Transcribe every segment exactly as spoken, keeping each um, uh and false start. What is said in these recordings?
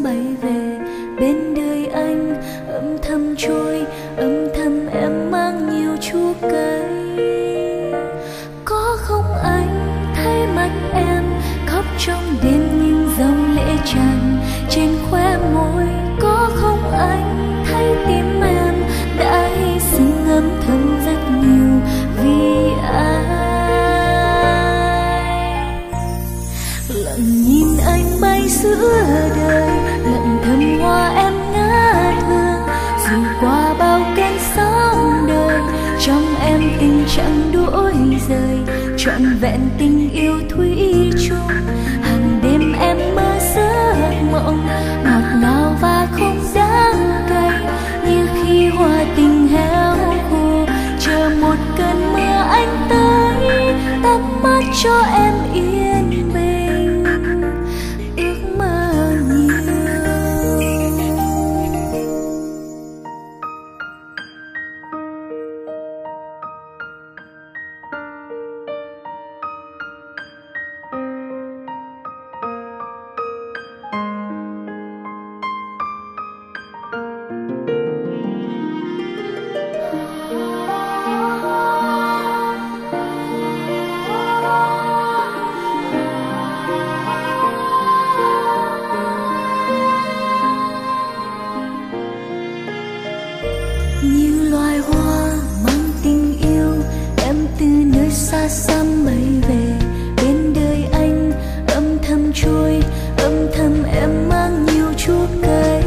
bay về bên đời anh, âm thầm trôi, âm thầm em mang nhiều chua cay. Có không anh thấy mắt em khóc trong đêm nhưng dòng lệ tràn trên khóe môi? Có không anh thấy tim em đã hy sinh âm thầm rất nhiều vì ai? Lặng nhìn anh bay giữa đời, lặng thầm hoa em ngát hương. Dù qua bao cơn sóng đời, trong em tình chẳng đổi rời, trọn vẹn tình yêu thủy chung. Hàng đêm em mơ giấc mộng ngọt ngào và không đáng cay, như khi hoa tình héo khô chờ một cơn mưa anh tới, tắt mắt cho em yên bình ước mơ nhiều. Như loài hoa mang tình yêu, em từ nơi xa xăm bay về bên đời anh, âm thầm trôi, âm thầm em mang nhiều chua cay.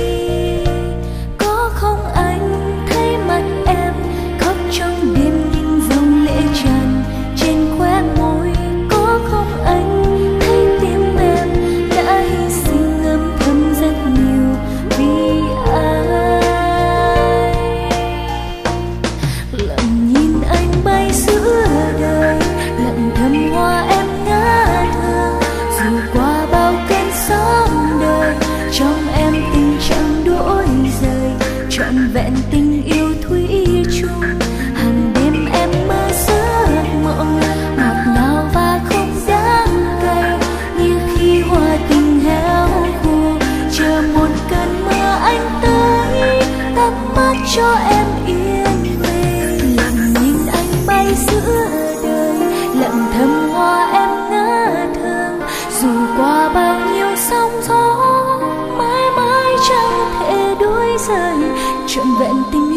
Có không anh thấy mắt em khóc trong đêm nhưng dòng lệ tràn trên khóe môi? Có không anh thấy tim em đã hy sinh âm thầm rất nhiều vì ai? Lặng nhìn anh bay giữa đời, lặng thầm hoa em ngát hương. Dù qua bao cơn sóng đời, trong em tình chẳng đổi rời, trọn vẹn tình yêu thủy chung. Hàng đêm em mơ giấc mộng ngọt ngào và không đáng cay, như khi hoa tình héo khô chờ một cơn mưa anh tới, tắt mắt cho em yên bình. Lặng nhìn anh bay giữa đời, lặng thầm hoa em ngát hương. Dù qua bao nhiêu sóng gió, mãi mãi chẳng thể đuối rời, trọn vẹn tình